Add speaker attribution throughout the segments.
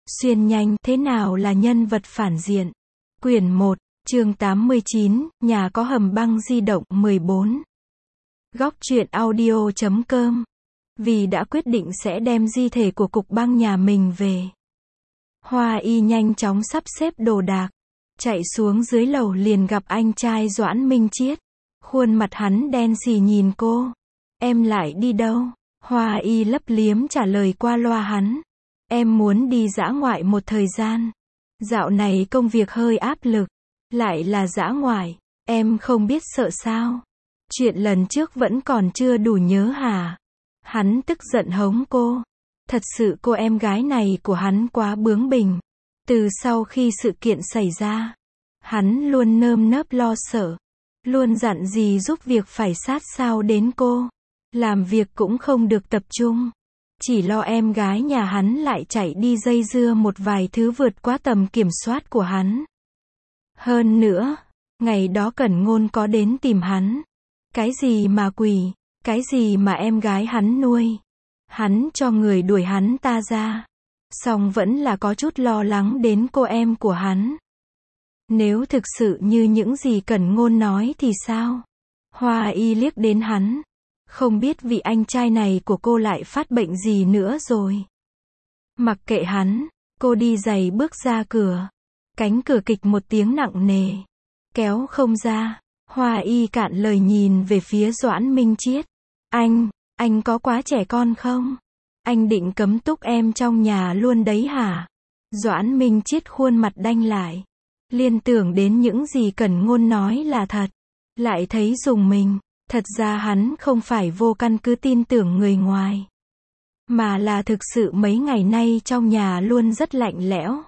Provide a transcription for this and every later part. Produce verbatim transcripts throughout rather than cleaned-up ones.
Speaker 1: Xuyên nhanh, thế nào là nhân vật phản diện? Quyển một, chương tám mươi chín, nhà có hầm băng di động mười bốn. Góc truyện audio chấm com. Vì đã quyết định sẽ đem di thể của cục băng nhà mình về. Hoa Y nhanh chóng sắp xếp đồ đạc, chạy xuống dưới lầu liền gặp anh trai Doãn Minh Chiết. Khuôn mặt hắn đen xì nhìn cô. Em lại đi đâu? Hoa Y lấp liếm trả lời qua loa hắn. Em muốn đi dã ngoại một thời gian. Dạo này công việc hơi áp lực. Lại là dã ngoại. Em không biết sợ sao? Chuyện lần trước vẫn còn chưa đủ nhớ hả? Hắn tức giận hống cô. Thật sự cô em gái này của hắn quá bướng bỉnh. Từ sau khi sự kiện xảy ra, hắn luôn nơm nớp lo sợ. Luôn dặn dì giúp việc phải sát sao đến cô. Làm việc cũng không được tập trung. Chỉ lo em gái nhà hắn lại chạy đi dây dưa một vài thứ vượt quá tầm kiểm soát của hắn. Hơn nữa, ngày đó Cẩn Ngôn có đến tìm hắn. Cái gì mà quỷ, cái gì mà em gái hắn nuôi. Hắn cho người đuổi hắn ta ra. Song vẫn là có chút lo lắng đến cô em của hắn. Nếu thực sự như những gì Cẩn Ngôn nói thì sao? Hoa Y liếc đến hắn. Không biết vị anh trai này của cô lại phát bệnh gì nữa rồi. Mặc kệ hắn, cô đi giày bước ra cửa. Cánh cửa kịch một tiếng nặng nề. Kéo không ra. Hoa Y cạn lời nhìn về phía Doãn Minh Chiết. Anh, anh có quá trẻ con không? Anh định cấm túc em trong nhà luôn đấy hả? Doãn Minh Chiết khuôn mặt đanh lại. Liên tưởng đến những gì Cẩn Ngôn nói là thật. Lại thấy rùng mình. Thật ra hắn không phải vô căn cứ tin tưởng người ngoài. Mà là thực sự mấy ngày nay trong nhà luôn rất lạnh lẽo.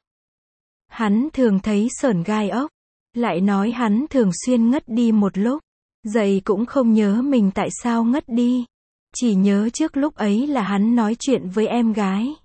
Speaker 1: Hắn thường thấy sởn gai ốc. Lại nói hắn thường xuyên ngất đi một lúc. Dậy cũng không nhớ mình tại sao ngất đi. Chỉ nhớ trước lúc ấy là hắn nói chuyện với em gái.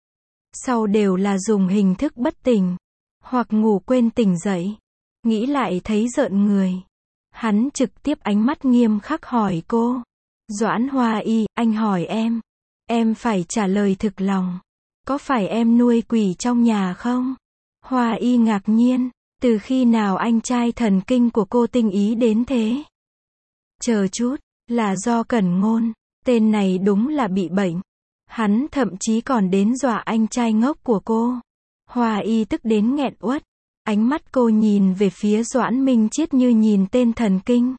Speaker 1: Sau đều là dùng hình thức bất tỉnh. Hoặc ngủ quên tỉnh dậy. Nghĩ lại thấy rợn người. Hắn trực tiếp ánh mắt nghiêm khắc hỏi cô. Doãn Hoa Y, anh hỏi em. Em phải trả lời thực lòng. Có phải em nuôi quỷ trong nhà không? Hoa Y ngạc nhiên. Từ khi nào anh trai thần kinh của cô tinh ý đến thế? Chờ chút, là do Cẩn Ngôn. Tên này đúng là bị bệnh. Hắn thậm chí còn đến dọa anh trai ngốc của cô. Hoa Y tức đến nghẹn uất. Ánh mắt cô nhìn về phía Doãn Minh Chiết như nhìn tên thần kinh.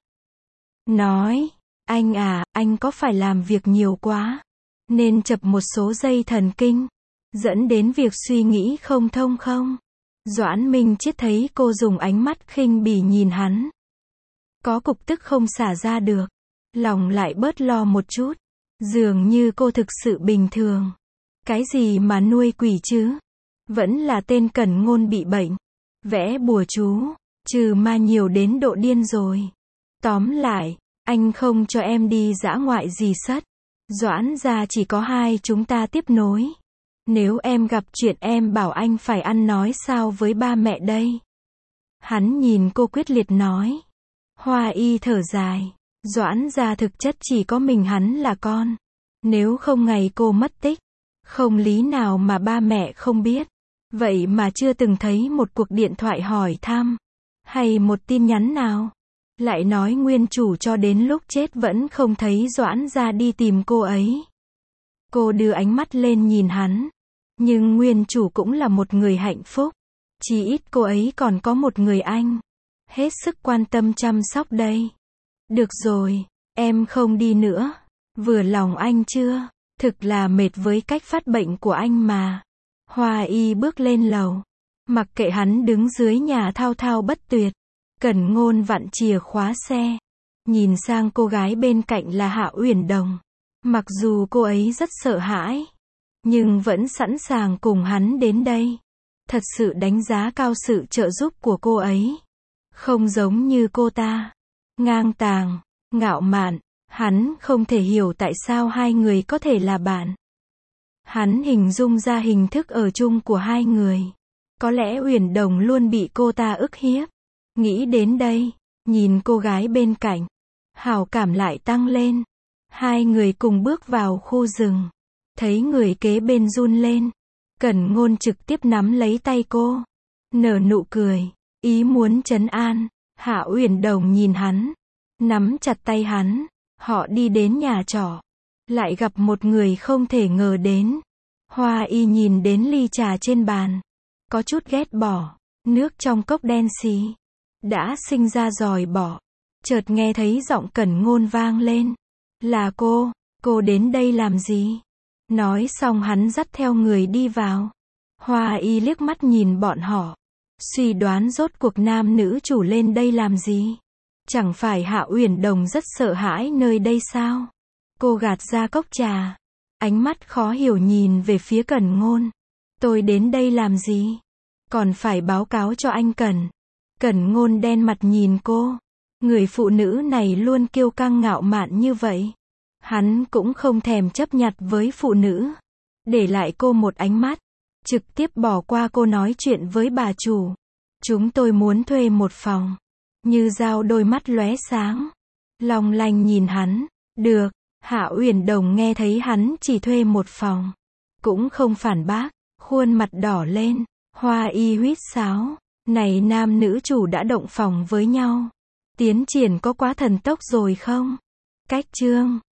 Speaker 1: Nói, anh à, anh có phải làm việc nhiều quá, nên chập một số dây thần kinh, dẫn đến việc suy nghĩ không thông không? Doãn Minh Chiết thấy cô dùng ánh mắt khinh bỉ nhìn hắn. Có cục tức không xả ra được. Lòng lại bớt lo một chút. Dường như cô thực sự bình thường. Cái gì mà nuôi quỷ chứ? Vẫn là tên Cẩn Ngôn bị bệnh. Vẽ bùa chú, trừ ma nhiều đến độ điên rồi. Tóm lại, anh không cho em đi dã ngoại gì sất. Doãn gia chỉ có hai chúng ta tiếp nối. Nếu em gặp chuyện em bảo anh phải ăn nói sao với ba mẹ đây? Hắn nhìn cô quyết liệt nói. Hoa Y thở dài. Doãn gia thực chất chỉ có mình hắn là con. Nếu không ngày cô mất tích, không lý nào mà ba mẹ không biết. Vậy mà chưa từng thấy một cuộc điện thoại hỏi thăm, hay một tin nhắn nào. Lại nói nguyên chủ cho đến lúc chết vẫn không thấy Doãn gia đi tìm cô ấy. Cô đưa ánh mắt lên nhìn hắn. Nhưng nguyên chủ cũng là một người hạnh phúc. Chỉ ít cô ấy còn có một người anh. Hết sức quan tâm chăm sóc đây. Được rồi, em không đi nữa. Vừa lòng anh chưa? Thực là mệt với cách phát bệnh của anh mà. Hoa Y bước lên lầu. Mặc kệ hắn đứng dưới nhà thao thao bất tuyệt. Cẩn Ngôn vặn chìa khóa xe. Nhìn sang cô gái bên cạnh là Hạ Uyển Đồng. Mặc dù cô ấy rất sợ hãi, nhưng vẫn sẵn sàng cùng hắn đến đây. Thật sự đánh giá cao sự trợ giúp của cô ấy. Không giống như cô ta. Ngang tàng, ngạo mạn. Hắn không thể hiểu tại sao hai người có thể là bạn. Hắn hình dung ra hình thức ở chung của hai người. Có lẽ Uyển Đồng luôn bị cô ta ức hiếp. Nghĩ đến đây, nhìn cô gái bên cạnh, hảo cảm lại tăng lên. Hai người cùng bước vào khu rừng. Thấy người kế bên run lên. Cẩn Ngôn trực tiếp nắm lấy tay cô, nở nụ cười, ý muốn trấn an. Hạ Uyển Đồng nhìn hắn, nắm chặt tay hắn, họ đi đến nhà trọ, lại gặp một người không thể ngờ đến. Hoa Y nhìn đến ly trà trên bàn, có chút ghét bỏ, nước trong cốc đen xì, đã sinh ra dòi bỏ. Chợt nghe thấy giọng Cẩn Ngôn vang lên, là cô, cô đến đây làm gì? Nói xong hắn dắt theo người đi vào. Hoa Y liếc mắt nhìn bọn họ, suy đoán rốt cuộc nam nữ chủ lên đây làm gì? Chẳng phải Hạ Uyển Đồng rất sợ hãi nơi đây sao? Cô gạt ra cốc trà, ánh mắt khó hiểu nhìn về phía Cẩn Ngôn. Tôi đến đây làm gì? Còn phải báo cáo cho anh Cẩn. Cẩn Ngôn đen mặt nhìn cô. Người phụ nữ này luôn kiêu căng ngạo mạn như vậy. Hắn cũng không thèm chấp nhặt với phụ nữ. Để lại cô một ánh mắt, trực tiếp bỏ qua cô nói chuyện với bà chủ. Chúng tôi muốn thuê một phòng. Như Dao đôi mắt lóe sáng, long lanh nhìn hắn. Được. Hạ Uyển Đồng nghe thấy hắn chỉ thuê một phòng, cũng không phản bác, khuôn mặt đỏ lên. Hoa Y huýt sáo, này nam nữ chủ đã động phòng với nhau. Tiến triển có quá thần tốc rồi không? Cách chương